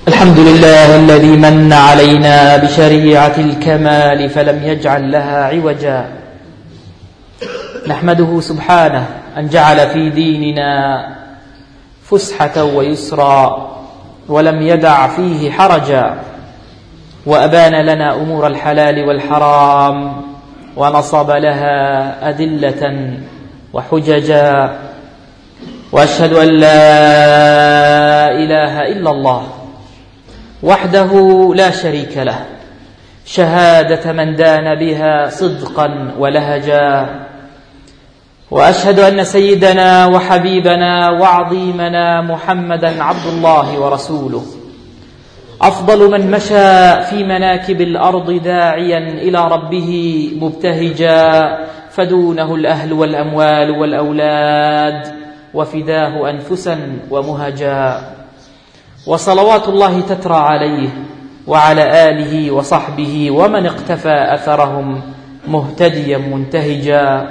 الحمد لله الذي من علينا بشريعة الكمال فلم يجعل لها عوجا. نحمده سبحانه أن جعل في ديننا فسحة ويسرا ولم يدع فيه حرجا، وأبان لنا أمور الحلال والحرام ونصب لها أدلة وحججا. وأشهد أن لا إله إلا الله وحده لا شريك له، شهادة من دان بها صدقا ولهجا. وأشهد أن سيدنا وحبيبنا وعظيمنا محمدا عبد الله ورسوله، أفضل من مشى في مناكب الأرض داعيا إلى ربه مبتهجا، فدونه الأهل والأموال والأولاد وفداه أنفسا ومهجا. وصلوات الله تترى عليه وعلى آله وصحبه ومن اقتفى أثرهم مهتديا منتهجا.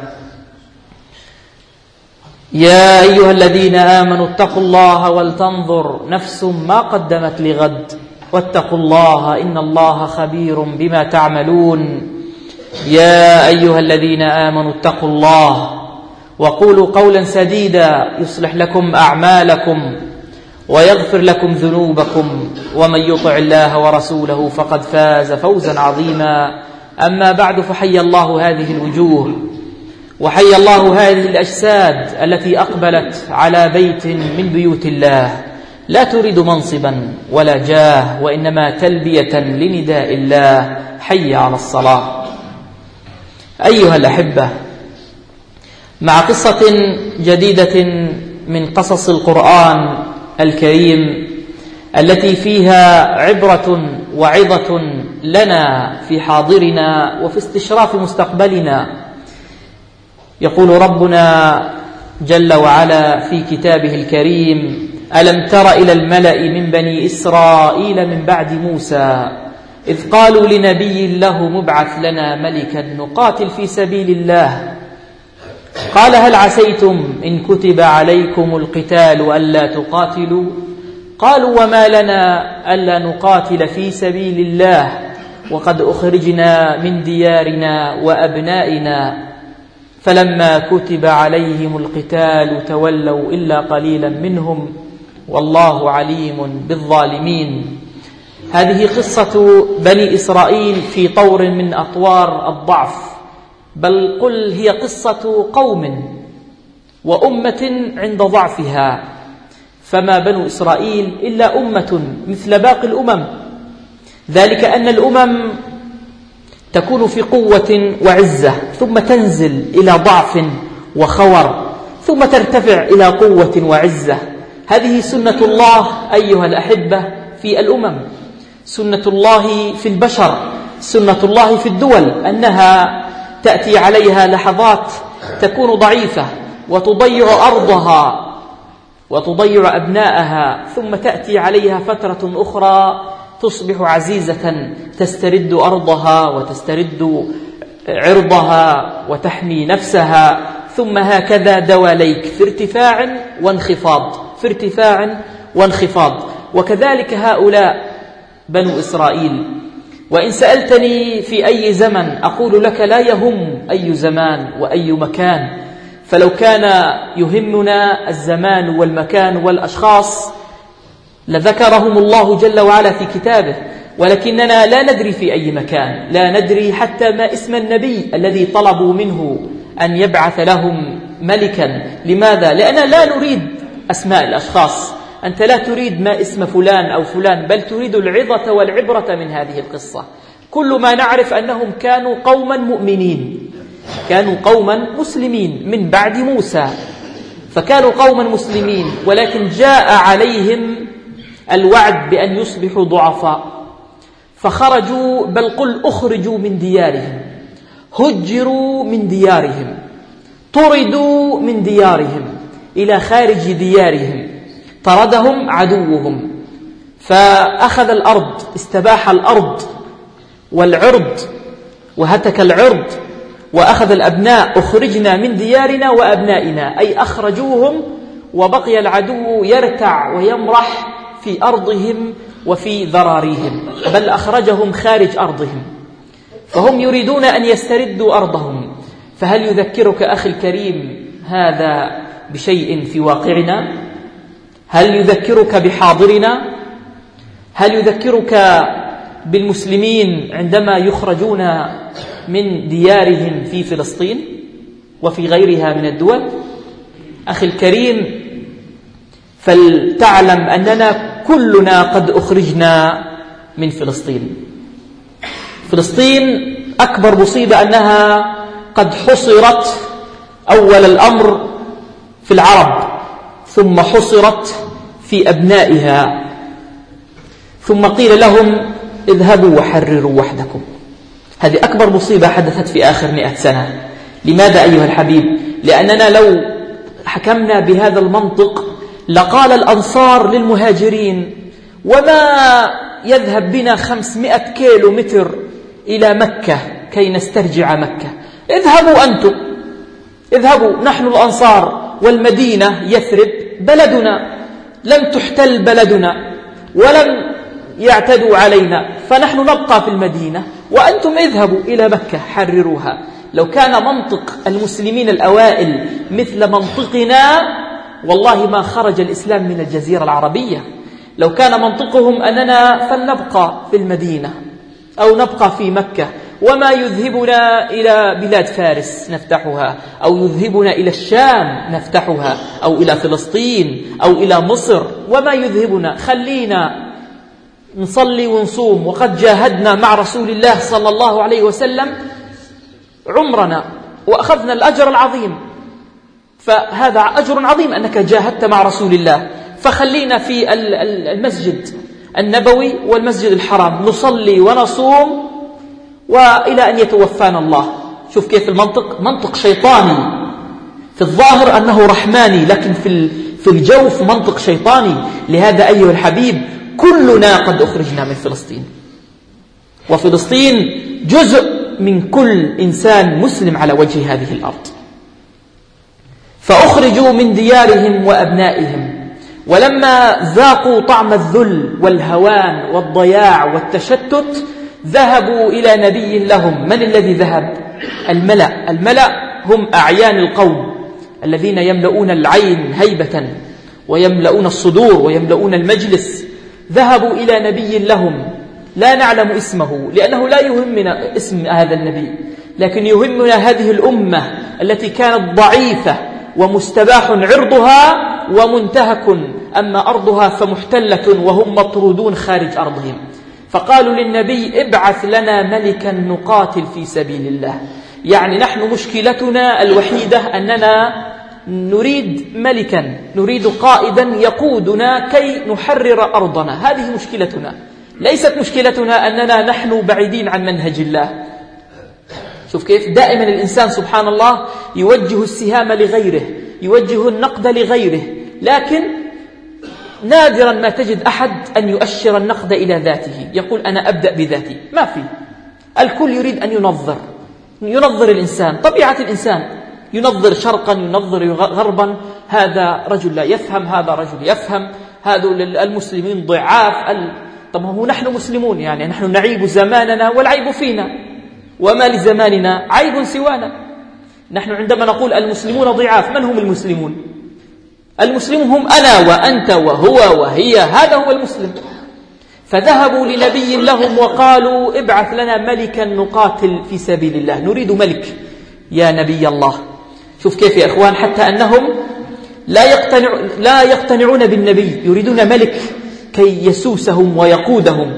يا أيها الذين آمنوا اتقوا الله ولتنظر نفس ما قدمت لغد، واتقوا الله إن الله خبير بما تعملون. يا أيها الذين آمنوا اتقوا الله وقولوا قولا سديدا يصلح لكم أعمالكم ويغفر لكم ذنوبكم، ومن يطع الله ورسوله فقد فاز فوزا عظيما. أما بعد، فحي الله هذه الوجوه وحي الله هذه الأجساد التي أقبلت على بيت من بيوت الله لا تريد منصبا ولا جاه، وإنما تلبية لنداء الله: حي على الصلاة. أيها الأحبة، مع قصة جديدة من قصص القرآن الكريم التي فيها عبرة وعظة لنا في حاضرنا وفي استشراف مستقبلنا. يقول ربنا جل وعلا في كتابه الكريم: ألم تر إلى الملأ من بني إسرائيل من بعد موسى إذ قالوا لنبي له مبعث لنا ملكا نقاتل في سبيل الله، قال هل عسيتم إن كتب عليكم القتال ألا تقاتلوا؟ قالوا وما لنا ألا نقاتل في سبيل الله وقد أخرجنا من ديارنا وأبنائنا، فلما كتب عليهم القتال تولوا إلا قليلا منهم والله عليم بالظالمين. هذه قصة بني إسرائيل في طور من أطوار الضعف، بل قل هي قصة قوم وأمة عند ضعفها، فما بنو إسرائيل إلا أمة مثل باقي الأمم، ذلك أن الأمم تكون في قوة وعزة ثم تنزل إلى ضعف وخور ثم ترتفع إلى قوة وعزة. هذه سنة الله أيها الأحبة في الأمم، سنة الله في البشر، سنة الله في الدول، أنها تأتي عليها لحظات تكون ضعيفة وتضيع أرضها وتضيع أبناءها، ثم تأتي عليها فترة أخرى تصبح عزيزة تسترد أرضها وتسترد عرضها وتحمي نفسها، ثم هكذا دواليك في ارتفاع وانخفاض، في ارتفاع وانخفاض. وكذلك هؤلاء بنو إسرائيل. وإن سألتني في أي زمن أقول لك لا يهم أي زمان وأي مكان، فلو كان يهمنا الزمان والمكان والأشخاص لذكرهم الله جل وعلا في كتابه، ولكننا لا ندري في أي مكان، لا ندري حتى ما اسم النبي الذي طلبوا منه أن يبعث لهم ملكا. لماذا؟ لأننا لا نريد أسماء الأشخاص، أنت لا تريد ما اسم فلان أو فلان، بل تريد العظة والعبرة من هذه القصة. كل ما نعرف أنهم كانوا قوما مؤمنين، كانوا قوما مسلمين من بعد موسى، فكانوا قوما مسلمين، ولكن جاء عليهم الوعد بأن يصبحوا ضعفاء، فخرجوا، بل قل أخرجوا من ديارهم، هجروا من ديارهم، طردوا من ديارهم إلى خارج ديارهم، طردهم عدوهم، فأخذ الأرض، استباح الأرض والعرض وهتك العرض، وأخذ الأبناء، أخرجنا من ديارنا وأبنائنا، أي أخرجوهم، وبقي العدو يرتع ويمرح في أرضهم وفي ذراريهم، بل أخرجهم خارج أرضهم، فهم يريدون أن يستردوا أرضهم. فهل يذكرك أخي الكريم هذا بشيء في واقعنا؟ هل يذكرك بحاضرنا؟ هل يذكرك بالمسلمين عندما يخرجون من ديارهم في فلسطين وفي غيرها من الدول؟ أخي الكريم، فلتعلم أننا كلنا قد أخرجنا من فلسطين. فلسطين أكبر مصيبة أنها قد حصرت أول الأمر في العرب، ثم حصرت في أبنائها، ثم قيل لهم اذهبوا وحرروا وحدكم. هذه أكبر مصيبة حدثت في آخر 100 سنة. لماذا أيها الحبيب؟ لأننا لو حكمنا بهذا المنطق لقال الأنصار للمهاجرين: وما يذهب بنا 500 كيلو متر إلى مكة كي نسترجع مكة؟ اذهبوا أنتم، اذهبوا، نحن الأنصار، والمدينة يثرب بلدنا، لم تحتل بلدنا ولم يعتدوا علينا، فنحن نبقى في المدينة وأنتم اذهبوا إلى مكة حرروها. لو كان منطق المسلمين الأوائل مثل منطقنا والله ما خرج الإسلام من الجزيرة العربية. لو كان منطقهم أننا فلنبقى في المدينة أو نبقى في مكة، وما يذهبنا إلى بلاد فارس نفتحها، أو يذهبنا إلى الشام نفتحها، أو إلى فلسطين أو إلى مصر، وما يذهبنا، خلينا نصلي ونصوم، وقد جاهدنا مع رسول الله صلى الله عليه وسلم عمرنا وأخذنا الأجر العظيم، فهذا أجر عظيم أنك جاهدت مع رسول الله، فخلينا في المسجد النبوي والمسجد الحرام نصلي ونصوم وإلى أن يتوفانا الله. شوف كيف المنطق، منطق شيطاني، في الظاهر أنه رحماني، لكن في الجوف منطق شيطاني. لهذا أيها الحبيب كلنا قد أخرجنا من فلسطين، وفلسطين جزء من كل إنسان مسلم على وجه هذه الأرض. فأخرجوا من ديارهم وأبنائهم، ولما ذاقوا طعم الذل والهوان والضياع والتشتت ذهبوا إلى نبي لهم. من الذي ذهب؟ الملأ. الملأ هم أعيان القوم الذين يملؤون العين هيبة ويملؤون الصدور ويملؤون المجلس. ذهبوا إلى نبي لهم لا نعلم اسمه، لأنه لا يهمنا اسم هذا النبي، لكن يهمنا هذه الأمة التي كانت ضعيفة ومستباح عرضها ومنتهك، أما أرضها فمحتلة وهم مطرودون خارج أرضهم. فقالوا للنبي: ابعث لنا ملكا نقاتل في سبيل الله. يعني نحن مشكلتنا الوحيدة أننا نريد ملكا، نريد قائدا يقودنا كي نحرر أرضنا. هذه مشكلتنا، ليست مشكلتنا أننا نحن بعيدين عن منهج الله. شوف كيف دائما الإنسان سبحان الله يوجه السهام لغيره، يوجه النقد لغيره، لكن نادرا ما تجد أحد أن يؤشر النقد إلى ذاته، يقول أنا أبدأ بذاتي. ما في، الكل يريد أن ينظر الإنسان، طبيعة الإنسان ينظر شرقا ينظر غربا، هذا رجل لا يفهم، هذا رجل يفهم، هذول المسلمين ضعاف. طب هو نحن مسلمون، يعني نحن نعيب زماننا والعيب فينا، وما لزماننا عيب سوانا. نحن عندما نقول المسلمون ضعاف، من هم المسلمون؟ المسلمون هم أنا وأنت وهو وهي، هذا هو المسلم. فذهبوا لنبي لهم وقالوا: ابعث لنا ملكا نقاتل في سبيل الله، نريد ملك يا نبي الله. شوف كيف يا إخوان، حتى أنهم لا يقتنعون بالنبي، يريدون ملك كي يسوسهم ويقودهم.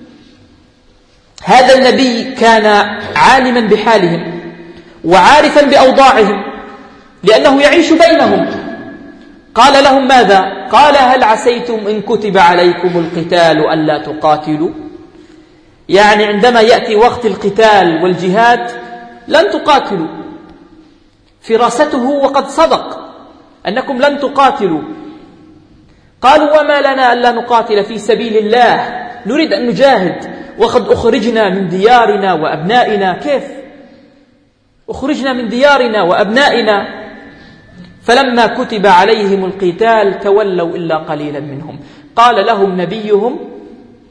هذا النبي كان عالما بحالهم وعارفا بأوضاعهم، لأنه يعيش بينهم. قال لهم ماذا؟ قال: هل عسيتم إن كتب عليكم القتال ألا تقاتلوا؟ يعني عندما يأتي وقت القتال والجهاد لن تقاتلوا. فراسته وقد صدق أنكم لن تقاتلوا. قالوا: وما لنا ألا نقاتل في سبيل الله، نريد أن نجاهد وقد أخرجنا من ديارنا وأبنائنا. كيف أخرجنا من ديارنا وأبنائنا؟ فلما كتب عليهم القتال تولوا إلا قليلا منهم. قال لهم نبيهم: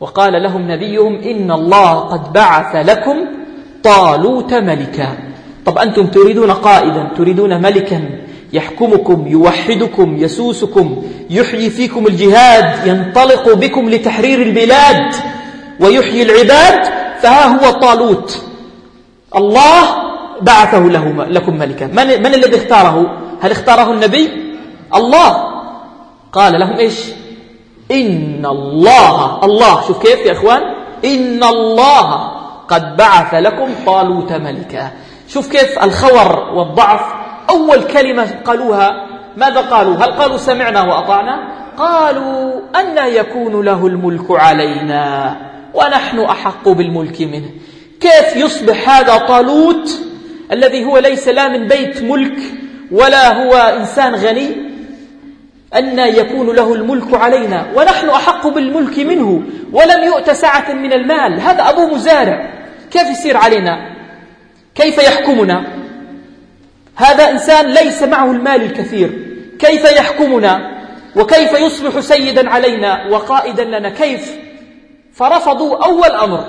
وقال لهم نبيهم إن الله قد بعث لكم طالوت ملكا. طب أنتم تريدون قائدا، تريدون ملكا يحكمكم، يوحدكم، يسوسكم، يحيي فيكم الجهاد، ينطلق بكم لتحرير البلاد ويحيي العباد، فها هو طالوت الله بعثه لكم ملكا. من الذي اختاره؟ هل اختاره النبي؟ الله. قال لهم إيش؟ إن الله شوف كيف يا إخوان، إن الله قد بعث لكم طالوت ملكا. شوف كيف الخور والضعف. أول كلمة قالوها ماذا قالوا؟ هل قالوا سمعنا وأطعنا؟ قالوا أن يكون له الملك علينا ونحن أحق بالملك منه. كيف يصبح هذا طالوت الذي هو ليس لا من بيت ملك ولا هو إنسان غني، أن يكون له الملك علينا ونحن أحق بالملك منه ولم يؤت سعة من المال؟ هذا أبو مزارع، كيف يصير علينا؟ كيف يحكمنا؟ هذا إنسان ليس معه المال الكثير، كيف يحكمنا وكيف يصبح سيدا علينا وقائدا لنا؟ كيف؟ فرفضوا أول أمر.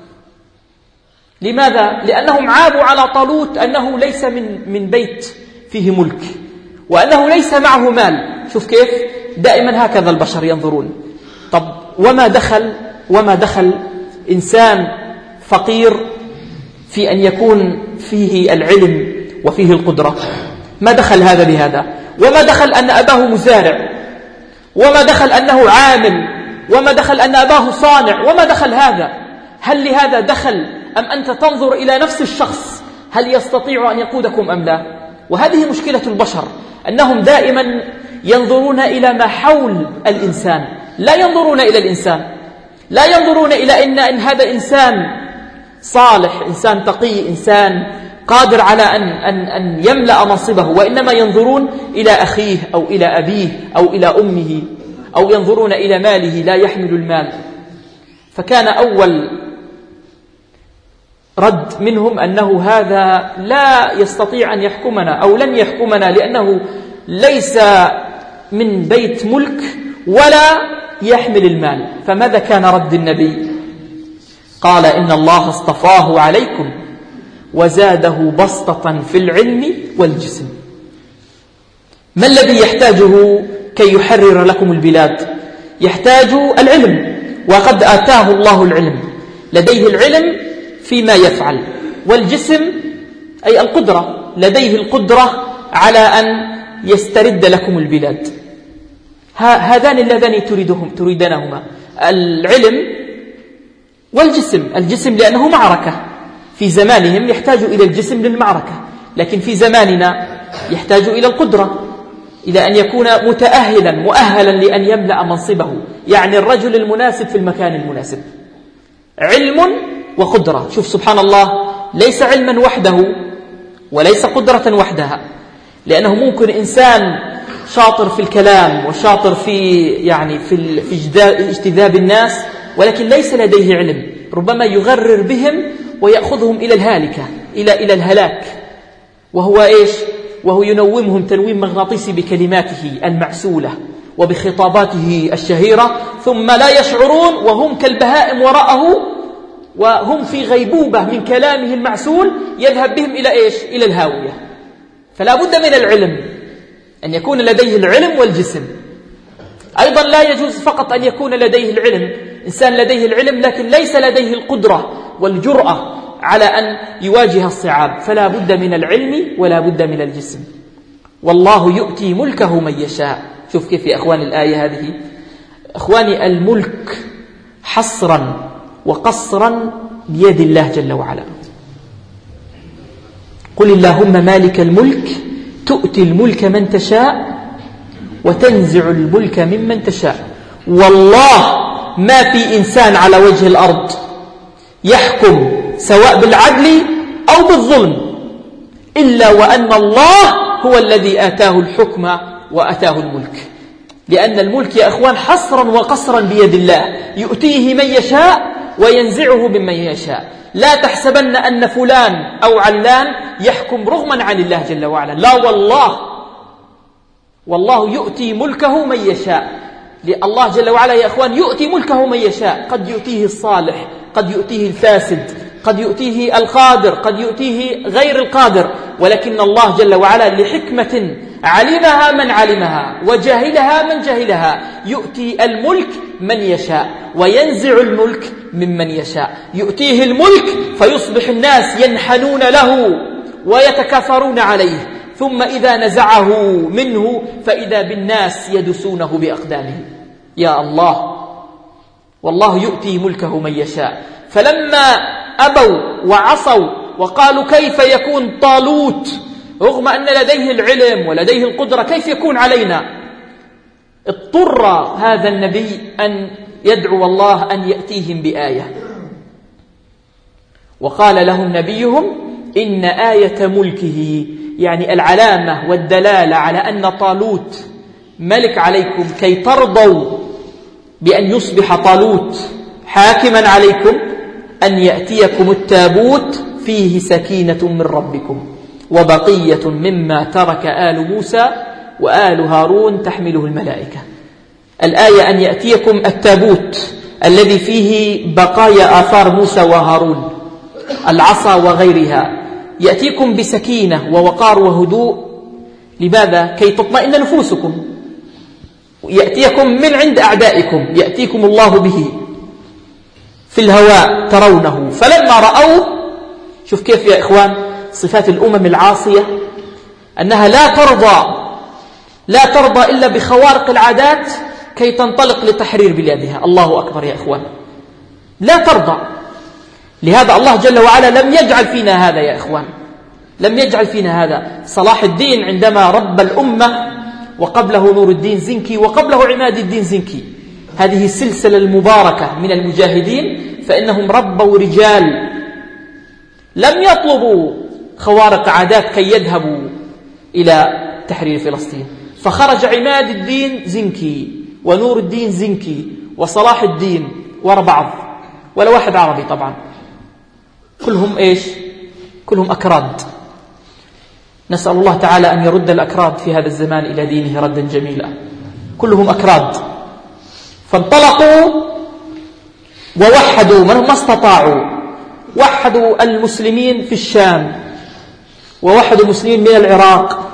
لماذا؟ لأنهم عابوا على طالوت أنه ليس من بيت فيه ملك وأنه ليس معه مال. شوف كيف دائما هكذا البشر ينظرون. طب وما دخل إنسان فقير في أن يكون فيه العلم وفيه القدرة؟ ما دخل هذا بهذا؟ وما دخل أن أباه مزارع، وما دخل أنه عامل، وما دخل أن أباه صانع، وما دخل هذا؟ هل لهذا دخل أم أنت تنظر إلى نفس الشخص هل يستطيع أن يقودكم أم لا؟ وهذه مشكلة البشر، أنهم دائما ينظرون إلى ما حول الإنسان، لا ينظرون إلى الإنسان، لا ينظرون إلى إن هذا إنسان صالح، إنسان تقي، إنسان قادر على أن يملأ منصبه، وإنما ينظرون إلى أخيه أو إلى أبيه أو إلى أمه، أو ينظرون إلى ماله لا يحمل المال. فكان أول رد منهم أنه هذا لا يستطيع أن يحكمنا أو لن يحكمنا لأنه ليس من بيت ملك ولا يحمل المال. فماذا كان رد النبي؟ قال إن الله اصطفاه عليكم وزاده بسطة في العلم والجسم. ما الذي يحتاجه كي يحرر لكم البلاد؟ يحتاج العلم، وقد آتاه الله العلم، لديه العلم فيما يفعل، والجسم أي القدرة، لديه القدرة على أن يسترد لكم البلاد. هذان اللذان تريدانهما، العلم والجسم. الجسم لأنه معركة، في زمانهم يحتاج إلى الجسم للمعركة، لكن في زماننا يحتاج إلى القدرة، إلى أن يكون مؤهلا لأن يملأ منصبه، يعني الرجل المناسب في المكان المناسب. علم وقدرة. شوف سبحان الله، ليس علما وحده وليس قدرة وحدها، لأنه ممكن إنسان شاطر في الكلام وشاطر في اجتذاب الناس، ولكن ليس لديه علم، ربما يغرر بهم ويأخذهم إلى الهالكة، إلى الهلاك. وهو إيش؟ وهو ينومهم تنويم مغناطيسي بكلماته المعسولة وبخطاباته الشهيرة، ثم لا يشعرون وهم كالبهائم وراءه، وهم في غيبوبة من كلامه المعسول، يذهب بهم إلى إيش؟ إلى الهاوية. فلا بد من العلم، أن يكون لديه العلم والجسم. أيضا لا يجوز فقط أن يكون لديه العلم، إنسان لديه العلم لكن ليس لديه القدرة والجرأة على أن يواجه الصعاب، فلا بد من العلم ولا بد من الجسم. والله يؤتي ملكه من يشاء. شوف كيف يا أخواني الآية هذه. أخواني، الملك حصرا وقصرا بيد الله جل وعلا. قل اللهم مالك الملك تؤتي الملك من تشاء وتنزع الملك ممن تشاء. والله ما في إنسان على وجه الأرض يحكم سواء بالعدل أو بالظلم إلا وأن الله هو الذي آتاه الحكم وآتاه الملك. لأن الملك يا أخوان حصرا وقصرا بيد الله، يؤتيه من يشاء وينزعه ممن يشاء. لا تحسبن أن فلان أو علان يحكم رغما عن الله جل وعلا، لا والله، والله يؤتي ملكه من يشاء. الله جل وعلا يا إخوان يؤتي ملكه من يشاء، قد يؤتيه الصالح، قد يؤتيه الفاسد، قد يؤتيه القادر، قد يؤتيه غير القادر، ولكن الله جل وعلا لحكمة علمها من علمها وجاهلها من جاهلها يؤتي الملك من يشاء وينزع الملك ممن يشاء. يؤتيه الملك فيصبح الناس ينحنون له ويتكاثرون عليه، ثم إذا نزعه منه فإذا بالناس يدسونه بأقدامهم. يا الله، والله يؤتي ملكه من يشاء. فلما أبوا وعصوا وقالوا كيف يكون طالوت رغم أن لديه العلم ولديه القدرة، كيف يكون علينا؟ اضطر هذا النبي أن يدعو الله أن يأتيهم بآية، وقال لهم نبيهم إن آية ملكه، يعني العلامة والدلالة على أن طالوت ملك عليكم كي ترضوا بأن يصبح طالوت حاكما عليكم، أن يأتيكم التابوت فيه سكينة من ربكم وبقية مما ترك آل موسى وآل هارون تحمله الملائكة. الآية أن يأتيكم التابوت الذي فيه بقايا آثار موسى وهارون، العصا وغيرها، يأتيكم بسكينة ووقار وهدوء. لماذا؟ كي تطمئن نفوسكم. يأتيكم من عند أعدائكم، يأتيكم الله به في الهواء ترونه. فلما رأوه، شوف كيف يا إخوان صفات الأمم العاصية، أنها لا ترضى إلا بخوارق العادات كي تنطلق لتحرير بلادها. الله أكبر يا إخوان، لا ترضى. لهذا الله جل وعلا لم يجعل فينا هذا يا إخوان، لم يجعل فينا هذا. صلاح الدين عندما رب الأمة، وقبله نور الدين زنكي، وقبله عماد الدين زنكي، هذه السلسلة المباركة من المجاهدين، فإنهم ربوا رجال لم يطلبوا خوارق عادات كي يذهبوا إلى تحرير فلسطين. فخرج عماد الدين زنكي ونور الدين زنكي وصلاح الدين ورا بعض، ولا واحد عربي طبعا، كلهم إيش؟ كلهم أكراد. نسأل الله تعالى أن يرد الأكراد في هذا الزمان إلى دينه ردا جميلا. كلهم أكراد. فانطلقوا ووحدوا ما استطاعوا، وحدوا المسلمين في الشام، ووحدوا المسلمين من العراق،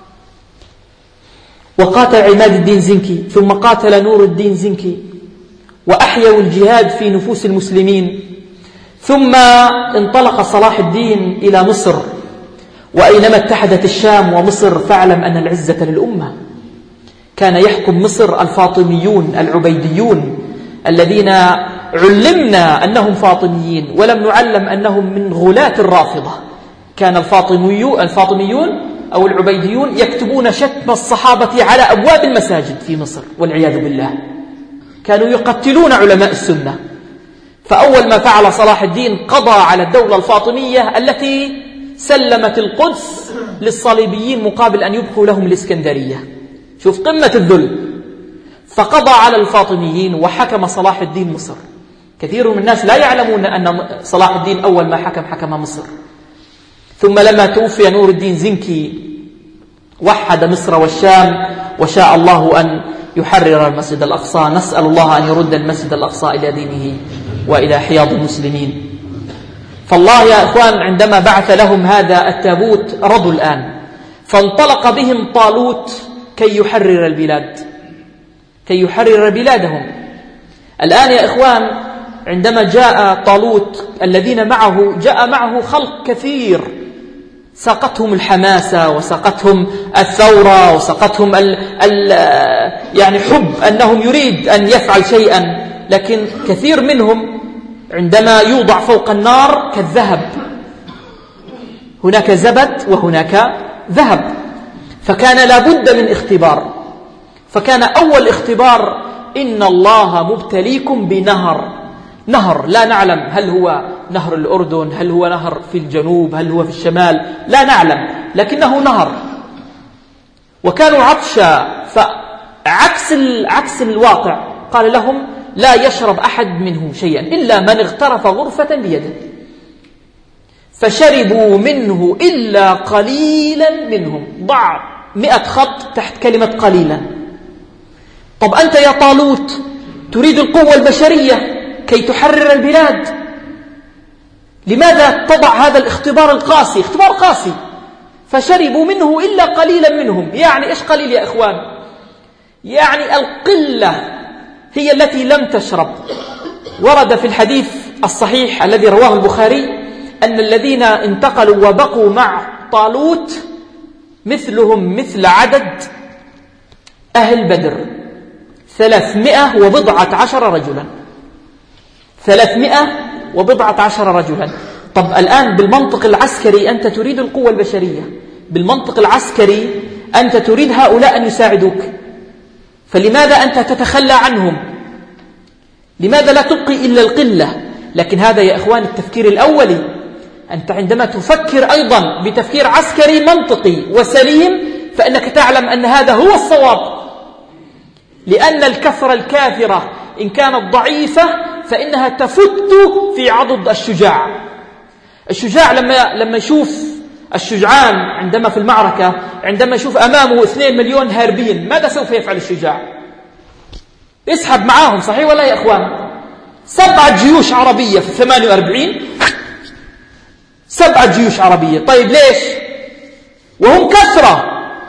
وقاتل عماد الدين زنكي، ثم قاتل نور الدين زنكي، وأحيوا الجهاد في نفوس المسلمين. ثم انطلق صلاح الدين إلى مصر، وأينما اتحدت الشام ومصر فاعلم أن العزة للأمة. كان يحكم مصر الفاطميون العبيديون الذين علمنا أنهم فاطميين ولم نعلم أنهم من غلاة الرافضة. كان الفاطميون أو العبيديون يكتبون شتم الصحابة على أبواب المساجد في مصر والعياذ بالله. كانوا يقتلون علماء السنة. فأول ما فعل صلاح الدين قضى على الدولة الفاطمية التي سلمت القدس للصليبيين مقابل أن يبقوا لهم الإسكندرية. شوف قمة الذل. فقضى على الفاطميين وحكم صلاح الدين مصر. كثير من الناس لا يعلمون أن صلاح الدين أول ما حكم مصر. ثم لما توفي نور الدين زنكي وحد مصر والشام، وشاء الله أن يحرر المسجد الأقصى. نسأل الله أن يرد المسجد الأقصى إلى دينه وإلى حياض المسلمين. فالله يا إخوان عندما بعث لهم هذا التابوت رضوا الآن. فانطلق بهم طالوت كي يحرر البلاد، كي يحرر بلادهم. الآن يا إخوان عندما جاء طالوت الذين معه، جاء معه خلق كثير ساقتهم الحماسة وساقتهم الثورة وساقتهم يعني حب أنهم يريد أن يفعل شيئا. لكن كثير منهم عندما يوضع فوق النار كالذهب، هناك زبد وهناك ذهب. فكان لابد من اختبار. فكان أول اختبار إن الله مبتليكم نهر لا نعلم هل هو نهر الأردن، هل هو نهر في الجنوب، هل هو في الشمال، لا نعلم، لكنه نهر. وكانوا عطشا، فعكس الواقع قال لهم لا يشرب أحد منه شيئا إلا من اغترف غرفة بيده. فشربوا منه إلا قليلا منهم. ضع 100 خط تحت كلمة قليلا. طب أنت يا طالوت تريد القوة البشرية كي تحرر البلاد، لماذا تضع هذا الاختبار القاسي؟ اختبار قاسي. فشربوا منه إلا قليلا منهم. يعني إيش قليل يا إخوان؟ يعني القلة هي التي لم تشرب. ورد في الحديث الصحيح الذي رواه البخاري أن الذين انتقلوا وبقوا مع طالوت مثلهم مثل عدد أهل بدر 310 رجلا. 310 رجلا. طب الآن بالمنطق العسكري أنت تريد القوة البشرية، بالمنطق العسكري أنت تريد هؤلاء أن يساعدوك، فلماذا أنت تتخلى عنهم؟ لماذا لا تبقي إلا القلة؟ لكن هذا يا إخوان التفكير الأولي. أنت عندما تفكر أيضا بتفكير عسكري منطقي وسليم فإنك تعلم أن هذا هو الصواب، لأن الكثرة الكافرة إن كانت ضعيفة فإنها تفت في عضد الشجاع. الشجاع لما يشوف الشجعان عندما في المعركة، عندما يشوف أمامه 2 مليون هاربين، ماذا سوف يفعل الشجاع؟ يسحب معاهم، صحيح ولا يا إخوان؟ 7 جيوش عربية في 48، 7 جيوش عربية. طيب ليش؟ وهم كثرة،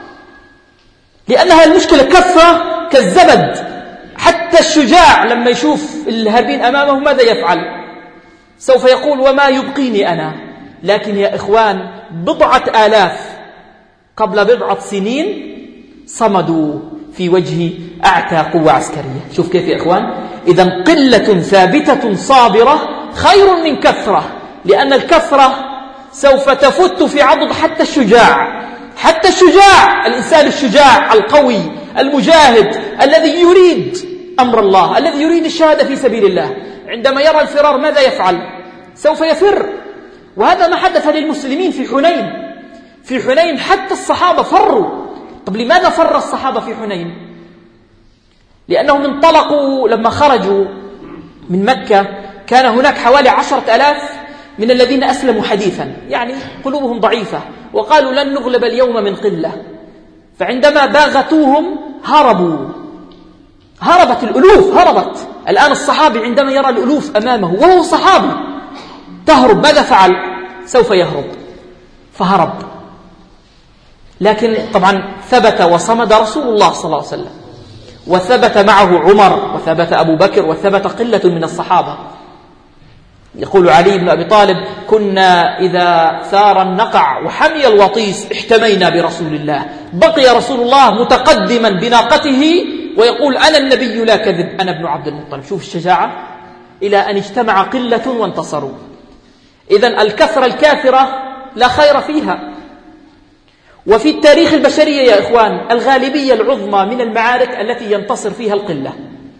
لأنها المشكلة كثرة كالزبد. حتى الشجاع لما يشوف الهاربين أمامه ماذا يفعل؟ سوف يقول وما يبقيني أنا. لكن يا إخوان 10,000 قبل 10 سنين صمدوا في وجه أعتى قوة عسكرية. شوف كيف يا إخوان؟ إذن قلة ثابتة صابرة خير من كثرة، لأن الكثرة سوف تفت في عضد حتى الشجاع. حتى الشجاع، الإنسان الشجاع القوي المجاهد الذي يريد أمر الله، الذي يريد الشهادة في سبيل الله، عندما يرى الفرار ماذا يفعل؟ سوف يفر. وهذا ما حدث للمسلمين في حنين. في حنين حتى الصحابة فروا. طب لماذا فر الصحابة في حنين؟ لأنهم انطلقوا لما خرجوا من مكة، كان هناك حوالي 10,000 من الذين أسلموا حديثا، يعني قلوبهم ضعيفة، وقالوا لن نغلب اليوم من قلة. فعندما باغتوهم هربت الألوف، هربت. الآن الصحابي عندما يرى الألوف أمامه وهو صحابي تهرب، ماذا فعل؟ سوف يهرب، فهرب. لكن طبعا ثبت وصمد رسول الله صلى الله عليه وسلم، وثبت معه عمر، وثبت أبو بكر، وثبت قلة من الصحابة. يقول علي بن أبي طالب: كنا إذا ثار النقع وحمي الوطيس احتمينا برسول الله. بقي رسول الله متقدما بناقته ويقول: أنا النبي لا كذب، أنا ابن عبد المطلب. شوف الشجاعة، إلى أن اجتمع قلة وانتصروا. إذن الكثرة الكافرة لا خير فيها. وفي التاريخ البشرية يا إخوان الغالبية العظمى من المعارك التي ينتصر فيها القلة،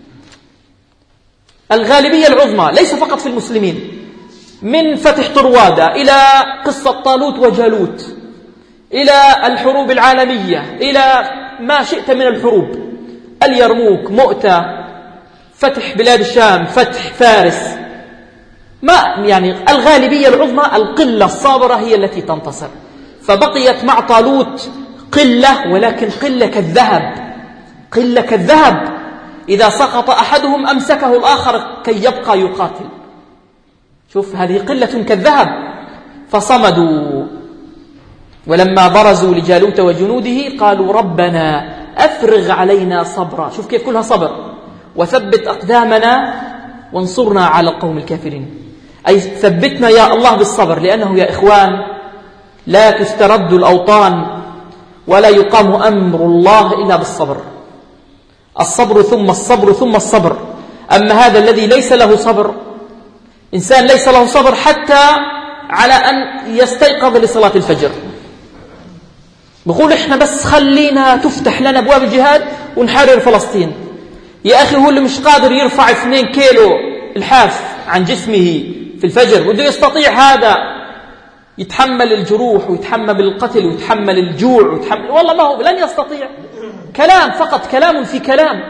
الغالبية العظمى، ليس فقط في المسلمين، من فتح طروادة إلى قصة طالوت وجالوت، إلى الحروب العالمية، إلى ما شئت من الحروب، اليرموك، مؤتة، فتح بلاد الشام، فتح فارس، ما يعني الغالبية العظمى القلة الصابرة هي التي تنتصر. فبقيت مع طالوت قلة، ولكن قلة كالذهب، قلة كالذهب. إذا سقط أحدهم أمسكه الآخر كي يبقى يقاتل. شوف، هذه قلة كالذهب. فصمدوا. ولما برزوا لجالوت وجنوده قالوا: ربنا أفرغ علينا صبرا. شوف كيف كلها صبر. وثبت أقدامنا وانصرنا على القوم الكافرين. أي ثبتنا يا الله بالصبر، لأنه يا إخوان لا تسترد الأوطان ولا يقام أمر الله إلا بالصبر. الصبر ثم الصبر ثم الصبر. أما هذا الذي ليس له صبر، إنسان ليس له صبر حتى على أن يستيقظ لصلاة الفجر، بقول إحنا بس خلينا تفتح لنا أبواب الجهاد ونحرر فلسطين. يا أخي هو اللي مش قادر يرفع 2 كيلو الحاف عن جسمه في الفجر وده يستطيع هذا يتحمل الجروح ويتحمل القتل ويتحمل الجوع ويتحمل، والله ما هو، لن يستطيع. كلام فقط، كلام في كلام.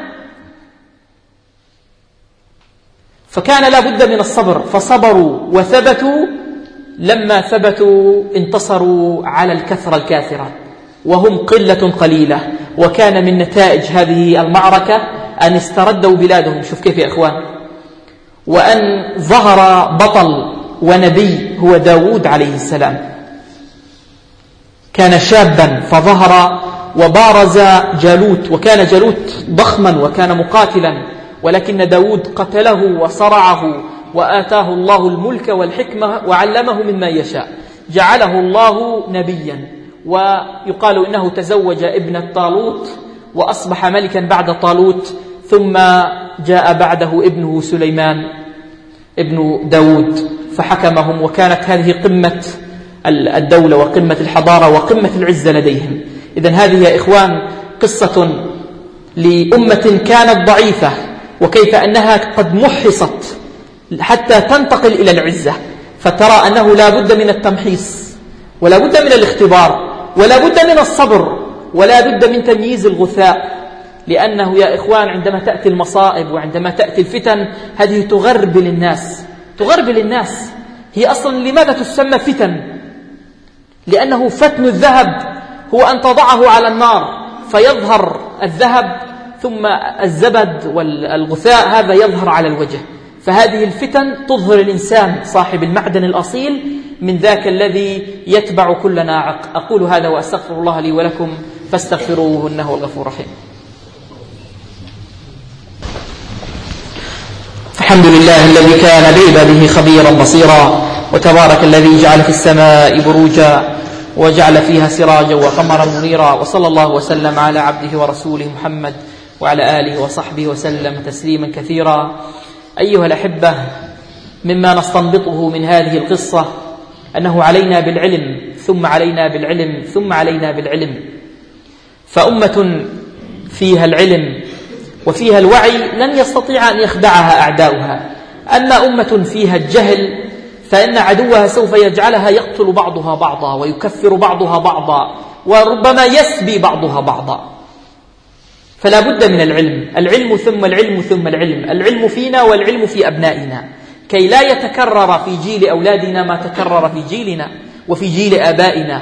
فكان لا بد من الصبر، فصبروا وثبتوا. لما ثبتوا انتصروا على الكثرة الكافرة وهم قلة قليلة. وكان من نتائج هذه المعركة أن استردوا بلادهم. شوف كيف يا إخوان. وأن ظهر بطل ونبي هو داود عليه السلام، كان شابا فظهر وبارز جالوت، وكان جالوت ضخما وكان مقاتلا، ولكن داود قتله وصرعه وآتاه الله الملك والحكمة وعلمه مما يشاء، جعله الله نبيا. ويقال إنه تزوج ابنة طالوت وأصبح ملكا بعد طالوت، ثم جاء بعده ابنه سليمان ابن داود فحكمهم، وكانت هذه قمة الدولة وقمة الحضارة وقمة العزة لديهم. إذن هذه يا إخوان قصة لأمة كانت ضعيفة، وكيف أنها قد محصت حتى تنتقل إلى العزة. فترى أنه لا بد من التمحيص، ولا بد من الاختبار، ولا بد من الصبر، ولا بد من تمييز الغثاء. لأنه يا إخوان عندما تأتي المصائب وعندما تأتي الفتن هذه تغربل الناس، تغربل الناس. هي أصلا لماذا تسمى فتن؟ لأنه فتن الذهب هو أن تضعه على النار فيظهر الذهب، ثم الزبد والغثاء هذا يظهر على الوجه. فهذه الفتن تظهر الإنسان صاحب المعدن الأصيل من ذاك الذي يتبع كل ناعق. أقول هذا وأستغفر الله لي ولكم فاستغفروه إنه الغفور الرحيم. الحمد لله الذي كان بعباده خبيرا بصيرا، وتبارك الذي جعل في السماء بروجا وجعل فيها سراجا وقمرا منيرا، وصلى الله وسلم على عبده ورسوله محمد وعلى آله وصحبه وسلم تسليما كثيرا. أيها الأحبة، مما نستنبطه من هذه القصة أنه علينا بالعلم ثم علينا بالعلم ثم علينا بالعلم. فأمة فيها العلم وفيها الوعي لن يستطيع أن يخدعها أعداؤها. أما أمة فيها الجهل فإن عدوها سوف يجعلها يقتل بعضها بعضا ويكفر بعضها بعضا وربما يسبي بعضها بعضا. فلا بد من العلم، العلم ثم العلم ثم العلم، العلم فينا والعلم في أبنائنا، كي لا يتكرر في جيل أولادنا ما تكرر في جيلنا وفي جيل آبائنا.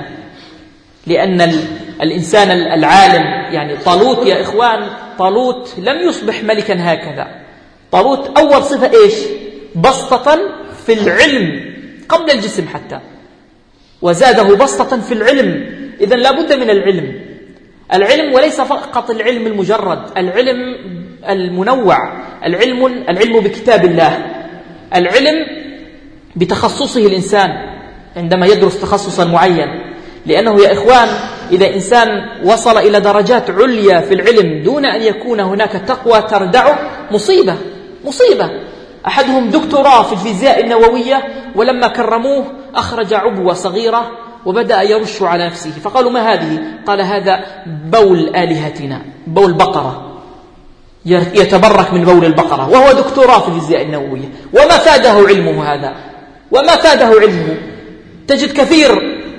لأن الإنسان العالم، يعني طالوت يا إخوان، طالوت لم يصبح ملكا هكذا. طالوت أول صفة إيش؟ بسطة في العلم قبل الجسم حتى، وزاده بسطة في العلم. إذن لا بد من العلم. العلم وليس فقط العلم المجرد، العلم المنوع، العلم بكتاب الله، العلم بتخصصه الإنسان عندما يدرس تخصصا معين. لأنه يا إخوان إذا إنسان وصل إلى درجات عليا في العلم دون أن يكون هناك تقوى تردعه مصيبة. أحدهم دكتوراه في الفيزياء النووية، ولما كرموه أخرج عبوة صغيرة وبدأ يرش على نفسه، فقالوا ما هذه؟ قال هذا بول آلهتنا، بول بقرة، يتبرك من بول البقرة، وهو دكتوراه في الفيزياء النووية. وما فاده علمه هذا؟ وما فاده علمه؟ تجد كثير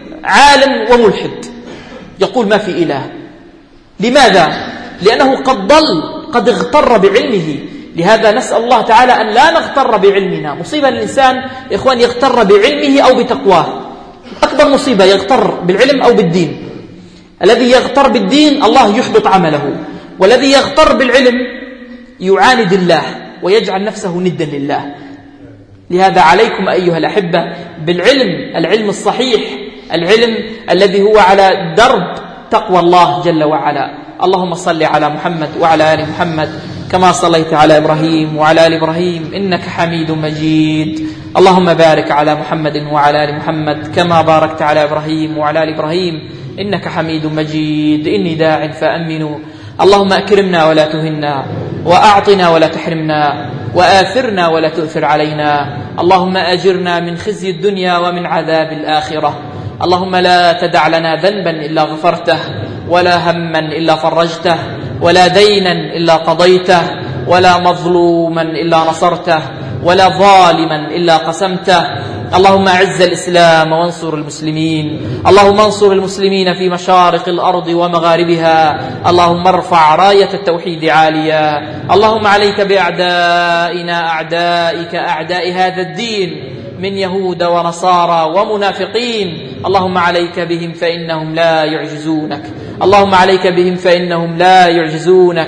عالم وملحد يقول ما في إله. لماذا؟ لأنه قد اغتر بعلمه. لهذا نسأل الله تعالى أن لا نغتر بعلمنا. مصيبة الإنسان إخوان يغتر بعلمه أو بتقواه، أكبر مصيبة يغتر بالعلم أو بالدين. الذي يغتر بالدين الله يحبط عمله، والذي يغتر بالعلم يعاند الله ويجعل نفسه ندا لله. لهذا عليكم أيها الأحبة بالعلم، العلم الصحيح، العلم الذي هو على درب تقوى الله جل وعلا. اللهم صل على محمد وعلى آل محمد كما صليت على إبراهيم وعلى آل إبراهيم إنك حميد مجيد. اللهم بارك على محمد وعلى آل محمد كما باركت على إبراهيم وعلى آل إبراهيم إنك حميد مجيد. إني داع فأمنوا. اللهم أكرمنا ولا تهنا، وأعطنا ولا تحرمنا، وآثرنا ولا تؤثر علينا. اللهم أجرنا من خزي الدنيا ومن عذاب الآخرة. اللهم لا تدع لنا ذنبا إلا غفرته، ولا هما إلا فرجته، ولا دينا إلا قضيته، ولا مظلوما إلا نصرته، ولا ظالما إلا قسمته. اللهم أعز الإسلام وانصر المسلمين. اللهم انصر المسلمين في مشارق الأرض ومغاربها. اللهم ارفع راية التوحيد عاليا. اللهم عليك بأعدائنا أعدائك أعداء هذا الدين من يهود ونصارى ومنافقين. اللهم عليك بهم فإنهم لا يعجزونك. اللهم عليك بهم فإنهم لا يعجزونك.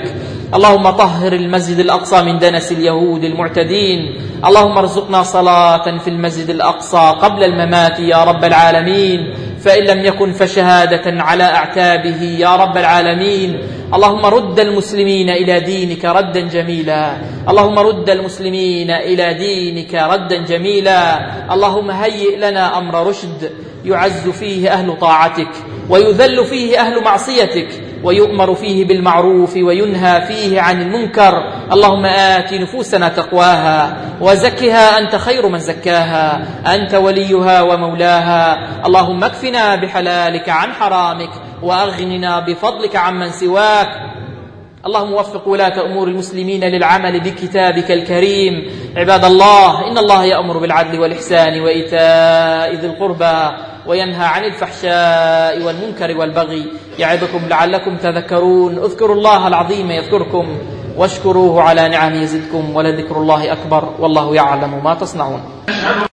اللهم طهر المسجد الأقصى من دنس اليهود المعتدين. اللهم ارزقنا صلاة في المسجد الأقصى قبل الممات يا رب العالمين، فإن لم يكن فشهادة على أعتابه يا رب العالمين. اللهم رد المسلمين إلى دينك ردا جميلا، اللهم رد المسلمين إلى دينك ردا جميلا. اللهم هيئ لنا أمر رشد يعز فيه أهل طاعتك ويذل فيه أهل معصيتك، ويؤمر فيه بالمعروف وينهى فيه عن المنكر. اللهم آت نفوسنا تقواها وزكها أنت خير من زكاها، أنت وليها ومولاها. اللهم اكفنا بحلالك عن حرامك وأغننا بفضلك عمن سواك. اللهم وفق ولاة أمور المسلمين للعمل بكتابك الكريم. عباد الله، إن الله يأمر بالعدل والإحسان وإيتاء ذي القربى وينهى عن الفحشاء والمنكر والبغي، يعظكم لعلكم تذكرون. اذكروا الله العظيم يذكركم، واشكروه على نعمه يزدكم، ولذكر الله أكبر، والله يعلم ما تصنعون.